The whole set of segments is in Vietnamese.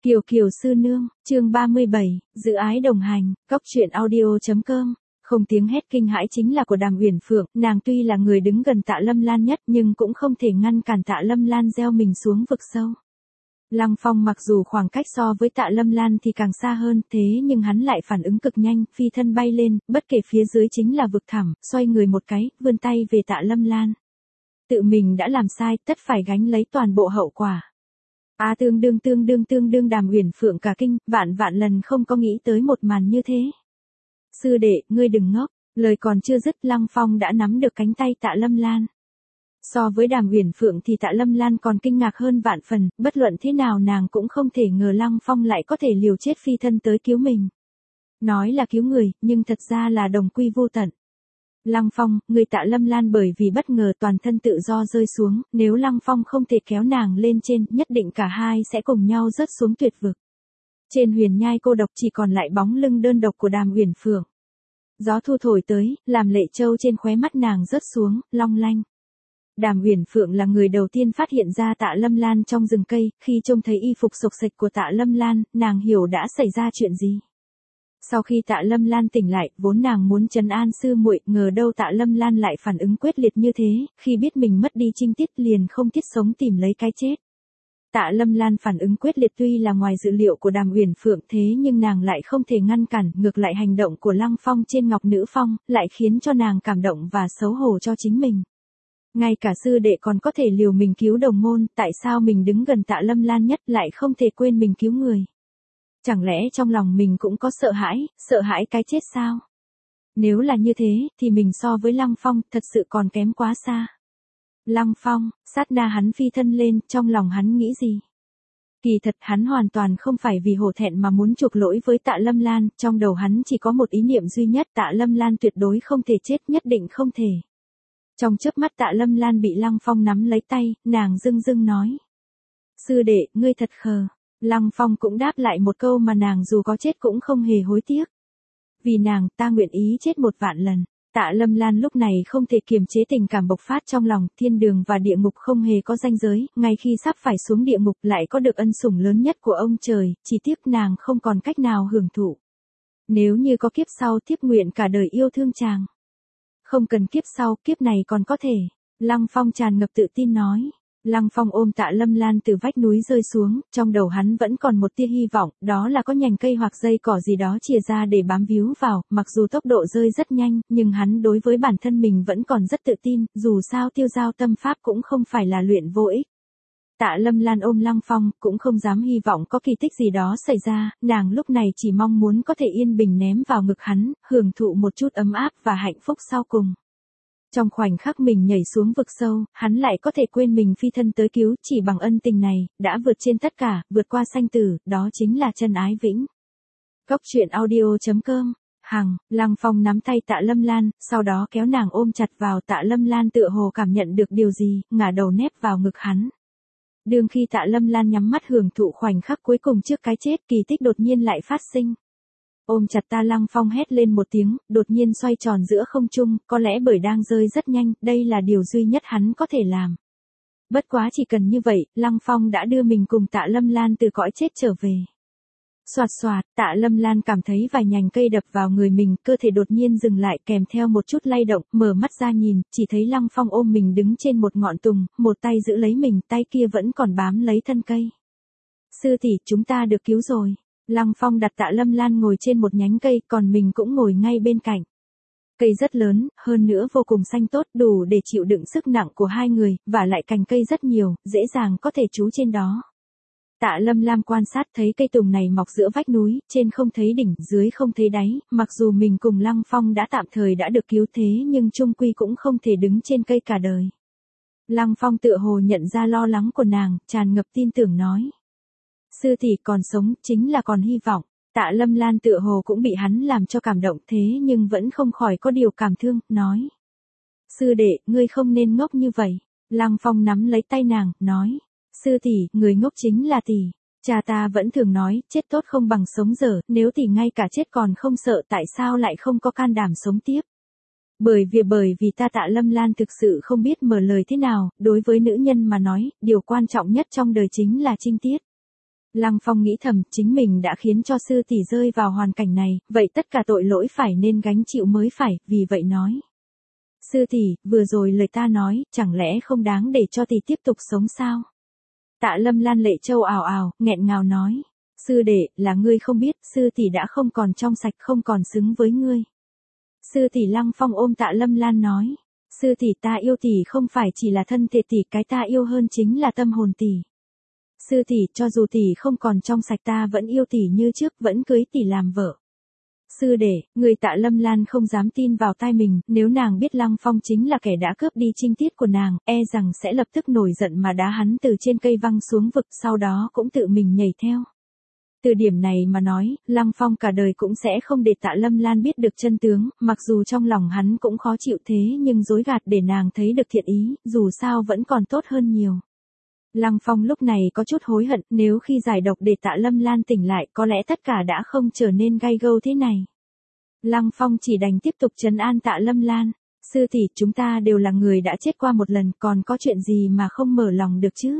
Kiều Kiều sư nương, chương 37, dự ái đồng hành, góc truyện audio.com. Không tiếng hét kinh hãi chính là của Đàm Uyển Phượng, nàng tuy là người đứng gần Tạ Lâm Lan nhất nhưng cũng không thể ngăn cản Tạ Lâm Lan gieo mình xuống vực sâu. Lăng Phong mặc dù khoảng cách so với Tạ Lâm Lan thì càng xa hơn, thế nhưng hắn lại phản ứng cực nhanh, phi thân bay lên, bất kể phía dưới chính là vực thẳm, xoay người một cái, vươn tay về Tạ Lâm Lan. Tự mình đã làm sai, tất phải gánh lấy toàn bộ hậu quả. Tương đương Đàm Uyển Phượng cả kinh, vạn lần không có nghĩ tới một màn như thế. Sư đệ, ngươi đừng ngốc, lời còn chưa dứt Lăng Phong đã nắm được cánh tay Tạ Lâm Lan. So với Đàm Uyển Phượng thì Tạ Lâm Lan còn kinh ngạc hơn vạn phần, bất luận thế nào nàng cũng không thể ngờ Lăng Phong lại có thể liều chết phi thân tới cứu mình. Nói là cứu người, nhưng thật ra là đồng quy vô tận. Lăng Phong, người Tạ Lâm Lan bởi vì bất ngờ toàn thân tự do rơi xuống, nếu Lăng Phong không thể kéo nàng lên trên, nhất định cả hai sẽ cùng nhau rớt xuống tuyệt vực. Trên huyền nhai cô độc chỉ còn lại bóng lưng đơn độc của Đàm Uyển Phượng. Gió thu thổi tới, làm lệ châu trên khóe mắt nàng rớt xuống, long lanh. Đàm Uyển Phượng là người đầu tiên phát hiện ra Tạ Lâm Lan trong rừng cây, khi trông thấy y phục xộc xệch của Tạ Lâm Lan, nàng hiểu đã xảy ra chuyện gì. Sau khi Tạ Lâm Lan tỉnh lại, vốn nàng muốn trấn an sư muội, ngờ đâu Tạ Lâm Lan lại phản ứng quyết liệt như thế, khi biết mình mất đi trinh tiết liền không thiết sống tìm lấy cái chết. Tạ Lâm Lan phản ứng quyết liệt tuy là ngoài dự liệu của Đàm Uyển Phượng thế nhưng nàng lại không thể ngăn cản, ngược lại hành động của Lăng Phong trên Ngọc Nữ Phong, lại khiến cho nàng cảm động và xấu hổ cho chính mình. Ngay cả sư đệ còn có thể liều mình cứu đồng môn, tại sao mình đứng gần Tạ Lâm Lan nhất lại không thể quên mình cứu người? Chẳng lẽ trong lòng mình cũng có sợ hãi cái chết sao? Nếu là như thế, thì mình so với Lăng Phong thật sự còn kém quá xa. Lăng Phong, sát na hắn phi thân lên, trong lòng hắn nghĩ gì? Kỳ thật hắn hoàn toàn không phải vì hổ thẹn mà muốn chuộc lỗi với Tạ Lâm Lan, trong đầu hắn chỉ có một ý niệm duy nhất, Tạ Lâm Lan tuyệt đối không thể chết, nhất định không thể. Trong chớp mắt Tạ Lâm Lan bị Lăng Phong nắm lấy tay, nàng dưng nói. Sư đệ, ngươi thật khờ. Lăng Phong cũng đáp lại một câu mà nàng dù có chết cũng không hề hối tiếc. Vì nàng, ta nguyện ý chết 1.000.000 lần. Tạ Lâm Lan lúc này không thể kiềm chế tình cảm bộc phát trong lòng, thiên đường và địa ngục không hề có ranh giới, ngay khi sắp phải xuống địa ngục lại có được ân sủng lớn nhất của ông trời, chỉ tiếc nàng không còn cách nào hưởng thụ. Nếu như có kiếp sau, thiếp nguyện cả đời yêu thương chàng. Không cần kiếp sau, kiếp này còn có thể. Lăng Phong tràn ngập tự tin nói. Lăng Phong ôm Tạ Lâm Lan từ vách núi rơi xuống, trong đầu hắn vẫn còn một tia hy vọng, đó là có nhành cây hoặc dây cỏ gì đó chìa ra để bám víu vào, mặc dù tốc độ rơi rất nhanh, nhưng hắn đối với bản thân mình vẫn còn rất tự tin, dù sao tiêu giao tâm pháp cũng không phải là luyện vô ích. Tạ Lâm Lan ôm Lăng Phong, cũng không dám hy vọng có kỳ tích gì đó xảy ra, nàng lúc này chỉ mong muốn có thể yên bình ném vào ngực hắn, hưởng thụ một chút ấm áp và hạnh phúc sau cùng. Trong khoảnh khắc mình nhảy xuống vực sâu, hắn lại có thể quên mình phi thân tới cứu, chỉ bằng ân tình này, đã vượt trên tất cả, vượt qua sanh tử, đó chính là chân ái vĩnh. Góc truyện audio.com. Lăng Phong nắm tay Tạ Lâm Lan, sau đó kéo nàng ôm chặt vào, Tạ Lâm Lan tựa hồ cảm nhận được điều gì, ngả đầu nép vào ngực hắn. Đương khi Tạ Lâm Lan nhắm mắt hưởng thụ khoảnh khắc cuối cùng trước cái chết, kỳ tích đột nhiên lại phát sinh. Ôm chặt ta, Lăng Phong hét lên một tiếng, đột nhiên xoay tròn giữa không trung, có lẽ bởi đang rơi rất nhanh, đây là điều duy nhất hắn có thể làm. Bất quá chỉ cần như vậy, Lăng Phong đã đưa mình cùng Tạ Lâm Lan từ cõi chết trở về. Xoạt xoạt, Tạ Lâm Lan cảm thấy vài nhành cây đập vào người mình, cơ thể đột nhiên dừng lại kèm theo một chút lay động, mở mắt ra nhìn, chỉ thấy Lăng Phong ôm mình đứng trên một ngọn tùng, một tay giữ lấy mình, tay kia vẫn còn bám lấy thân cây. Sư tỷ, chúng ta được cứu rồi. Lăng Phong đặt Tạ Lâm Lan ngồi trên một nhánh cây, còn mình cũng ngồi ngay bên cạnh. Cây rất lớn, hơn nữa vô cùng xanh tốt, đủ để chịu đựng sức nặng của hai người, và lại cành cây rất nhiều, dễ dàng có thể trú trên đó. Tạ Lâm Lan quan sát thấy cây tùng này mọc giữa vách núi, trên không thấy đỉnh, dưới không thấy đáy, mặc dù mình cùng Lăng Phong đã tạm thời đã được cứu thế nhưng chung quy cũng không thể đứng trên cây cả đời. Lăng Phong tựa hồ nhận ra lo lắng của nàng, tràn ngập tin tưởng nói. Sư tỷ, còn sống, chính là còn hy vọng. Tạ Lâm Lan tựa hồ cũng bị hắn làm cho cảm động thế nhưng vẫn không khỏi có điều cảm thương, nói. Sư đệ, ngươi không nên ngốc như vậy. Lăng Phong nắm lấy tay nàng, nói. Sư tỷ, người ngốc chính là tỷ. Cha ta vẫn thường nói, chết tốt không bằng sống dở, nếu tỷ ngay cả chết còn không sợ tại sao lại không có can đảm sống tiếp. Bởi vì ta Tạ Lâm Lan thực sự không biết mở lời thế nào, đối với nữ nhân mà nói, điều quan trọng nhất trong đời chính là trinh tiết. Lăng Phong nghĩ thầm, chính mình đã khiến cho sư tỷ rơi vào hoàn cảnh này, vậy tất cả tội lỗi phải nên gánh chịu mới phải, vì vậy nói. Sư tỷ, vừa rồi lời ta nói, chẳng lẽ không đáng để cho tỷ tiếp tục sống sao? Tạ Lâm Lan lệ châu ào ào, nghẹn ngào nói. Sư đệ, là ngươi không biết, sư tỷ đã không còn trong sạch, không còn xứng với ngươi. Sư tỷ. Lăng Phong ôm Tạ Lâm Lan nói. Sư tỷ, ta yêu tỷ không phải chỉ là thân thể tỷ, cái ta yêu hơn chính là tâm hồn tỷ. Sư tỷ, cho dù tỷ không còn trong sạch ta vẫn yêu tỷ như trước, vẫn cưới tỷ làm vợ. Sư đệ, người. Tạ Lâm Lan không dám tin vào tai mình, nếu nàng biết Lăng Phong chính là kẻ đã cướp đi trinh tiết của nàng, e rằng sẽ lập tức nổi giận mà đá hắn từ trên cây văng xuống vực, sau đó cũng tự mình nhảy theo. Từ điểm này mà nói, Lăng Phong cả đời cũng sẽ không để Tạ Lâm Lan biết được chân tướng, mặc dù trong lòng hắn cũng khó chịu thế nhưng dối gạt để nàng thấy được thiện ý, dù sao vẫn còn tốt hơn nhiều. Lăng Phong lúc này có chút hối hận, nếu khi giải độc để Tạ Lâm Lan tỉnh lại có lẽ tất cả đã không trở nên gay gâu thế này. Lăng Phong chỉ đành tiếp tục trấn an Tạ Lâm Lan. Sư tỷ, chúng ta đều là người đã chết qua một lần, còn có chuyện gì mà không mở lòng được chứ?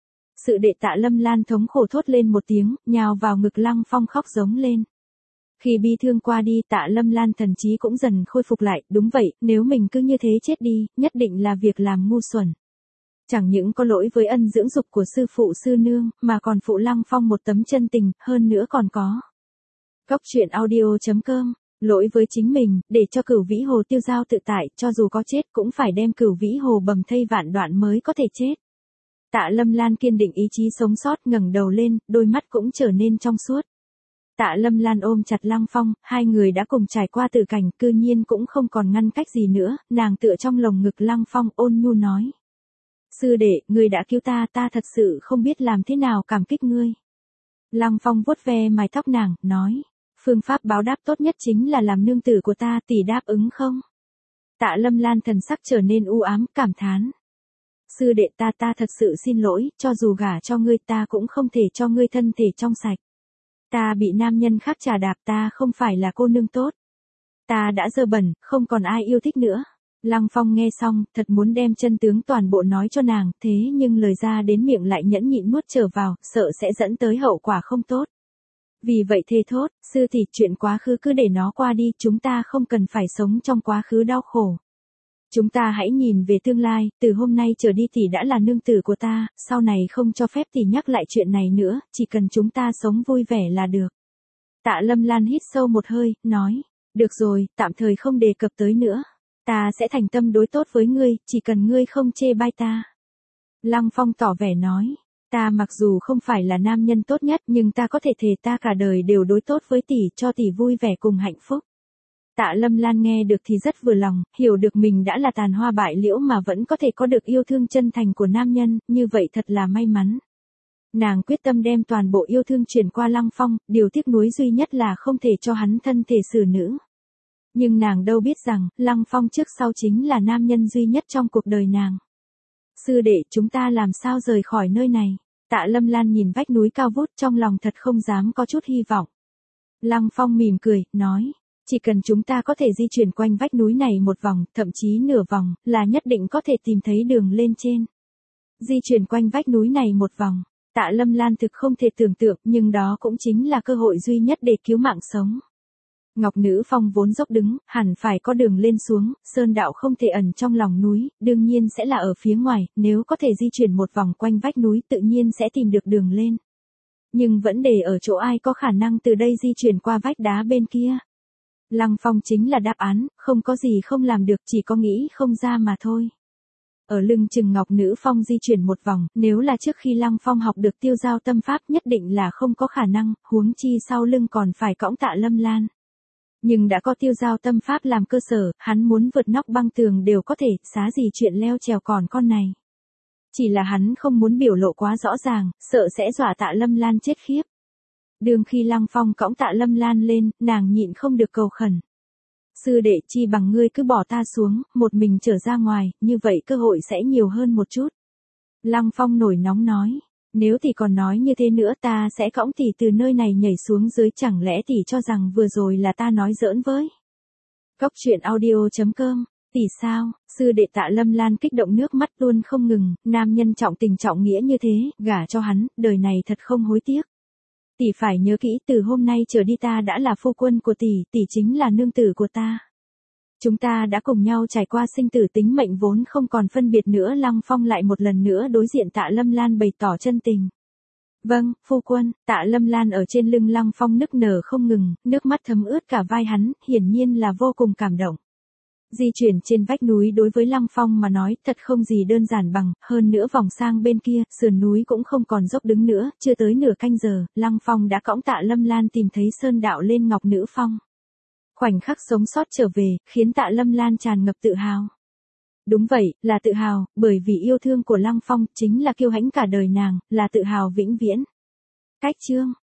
Sự đệ. Tạ Lâm Lan thống khổ thốt lên một tiếng, nhào vào ngực Lăng Phong khóc giống lên. Khi bi thương qua đi, Tạ Lâm Lan thần trí cũng dần khôi phục lại, đúng vậy, nếu mình cứ như thế chết đi, nhất định là việc làm ngu xuẩn. Chẳng những có lỗi với ân dưỡng dục của sư phụ sư nương, mà còn phụ Lăng Phong một tấm chân tình, hơn nữa còn có. Cóc truyện audio.com, lỗi với chính mình, để cho Cửu Vĩ Hồ tiêu dao tự tại, cho dù có chết cũng phải đem Cửu Vĩ Hồ bầm thây vạn đoạn mới có thể chết. Tạ Lâm Lan kiên định ý chí sống sót, ngẩng đầu lên, đôi mắt cũng trở nên trong suốt. Tạ Lâm Lan ôm chặt Lăng Phong, hai người đã cùng trải qua tử cảnh, cư nhiên cũng không còn ngăn cách gì nữa, nàng tựa trong lồng ngực Lăng Phong ôn nhu nói. Sư đệ, ngươi đã cứu ta, ta thật sự không biết làm thế nào cảm kích ngươi. Lăng Phong vuốt ve mái tóc nàng, nói. Phương pháp báo đáp tốt nhất chính là làm nương tử của ta, tỷ đáp ứng không? Tạ Lâm Lan thần sắc trở nên u ám, cảm thán. Sư đệ, ta thật sự xin lỗi, cho dù gả cho ngươi ta cũng không thể cho ngươi thân thể trong sạch. Ta bị nam nhân khác trà đạp, ta không phải là cô nương tốt. Ta đã dơ bẩn, không còn ai yêu thích nữa. Lăng Phong nghe xong, thật muốn đem chân tướng toàn bộ nói cho nàng, thế nhưng lời ra đến miệng lại nhẫn nhịn nuốt trở vào, sợ sẽ dẫn tới hậu quả không tốt. Vì vậy thề thốt, sư tỷ, chuyện quá khứ cứ để nó qua đi, chúng ta không cần phải sống trong quá khứ đau khổ. Chúng ta hãy nhìn về tương lai, từ hôm nay trở đi tỷ đã là nương tử của ta, sau này không cho phép tỷ nhắc lại chuyện này nữa, chỉ cần chúng ta sống vui vẻ là được. Tạ Lâm Lan hít sâu một hơi, nói, được rồi, tạm thời không đề cập tới nữa. Ta sẽ thành tâm đối tốt với ngươi, chỉ cần ngươi không chê bai ta. Lăng Phong tỏ vẻ nói, ta mặc dù không phải là nam nhân tốt nhất nhưng ta có thể thề ta cả đời đều đối tốt với tỷ, cho tỷ vui vẻ cùng hạnh phúc. Tạ Lâm Lan nghe được thì rất vừa lòng, hiểu được mình đã là tàn hoa bại liễu mà vẫn có thể có được yêu thương chân thành của nam nhân, như vậy thật là may mắn. Nàng quyết tâm đem toàn bộ yêu thương chuyển qua Lăng Phong, điều tiếc nuối duy nhất là không thể cho hắn thân thể xử nữ. Nhưng nàng đâu biết rằng, Lăng Phong trước sau chính là nam nhân duy nhất trong cuộc đời nàng. Sư đệ, chúng ta làm sao rời khỏi nơi này? Tạ Lâm Lan nhìn vách núi cao vút trong lòng thật không dám có chút hy vọng. Lăng Phong mỉm cười, nói, chỉ cần chúng ta có thể di chuyển quanh vách núi này một vòng, thậm chí nửa vòng, là nhất định có thể tìm thấy đường lên trên. Di chuyển quanh vách núi này một vòng, Tạ Lâm Lan thực không thể tưởng tượng, nhưng đó cũng chính là cơ hội duy nhất để cứu mạng sống. Ngọc Nữ Phong vốn dốc đứng, hẳn phải có đường lên xuống, sơn đạo không thể ẩn trong lòng núi, đương nhiên sẽ là ở phía ngoài, nếu có thể di chuyển một vòng quanh vách núi tự nhiên sẽ tìm được đường lên. Nhưng vẫn để ở chỗ ai có khả năng từ đây di chuyển qua vách đá bên kia. Lăng Phong chính là đáp án, không có gì không làm được, chỉ có nghĩ không ra mà thôi. Ở lưng chừng Ngọc Nữ Phong di chuyển một vòng, nếu là trước khi Lăng Phong học được tiêu giao tâm pháp nhất định là không có khả năng, huống chi sau lưng còn phải cõng Tạ Lâm Lan. Nhưng đã có tiêu giao tâm pháp làm cơ sở, hắn muốn vượt nóc băng tường đều có thể, xá gì chuyện leo trèo còn con này. Chỉ là hắn không muốn biểu lộ quá rõ ràng, sợ sẽ dọa Tạ Lâm Lan chết khiếp. Đường khi Lăng Phong cõng Tạ Lâm Lan lên, nàng nhịn không được cầu khẩn. Sư đệ, chi bằng ngươi cứ bỏ ta xuống, một mình trở ra ngoài, như vậy cơ hội sẽ nhiều hơn một chút. Lăng Phong nổi nóng nói, nếu tỷ còn nói như thế nữa ta sẽ cõng tỷ từ nơi này nhảy xuống dưới, chẳng lẽ tỷ cho rằng vừa rồi là ta nói giỡn với. Cóc truyện audio.com, tỷ sao, sư đệ. Tạ Lâm Lan kích động nước mắt luôn không ngừng, nam nhân trọng tình trọng nghĩa như thế, gả cho hắn, đời này thật không hối tiếc. Tỷ phải nhớ kỹ, từ hôm nay trở đi ta đã là phu quân của tỷ, tỷ chính là nương tử của ta. Chúng ta đã cùng nhau trải qua sinh tử, tính mệnh vốn không còn phân biệt nữa. Lăng Phong lại một lần nữa đối diện Tạ Lâm Lan bày tỏ chân tình. Vâng, phu quân. Tạ Lâm Lan ở trên lưng Lăng Phong nức nở không ngừng, nước mắt thấm ướt cả vai hắn, hiển nhiên là vô cùng cảm động. Di chuyển trên vách núi đối với Lăng Phong mà nói thật không gì đơn giản bằng, hơn nữa vòng sang bên kia, sườn núi cũng không còn dốc đứng nữa, chưa tới nửa canh giờ, Lăng Phong đã cõng Tạ Lâm Lan tìm thấy sơn đạo lên Ngọc Nữ Phong. Khoảnh khắc sống sót trở về, khiến Tạ Lâm Lan tràn ngập tự hào. Đúng vậy, là tự hào, bởi vì yêu thương của Lăng Phong chính là kiêu hãnh cả đời nàng, là tự hào vĩnh viễn. Cách chương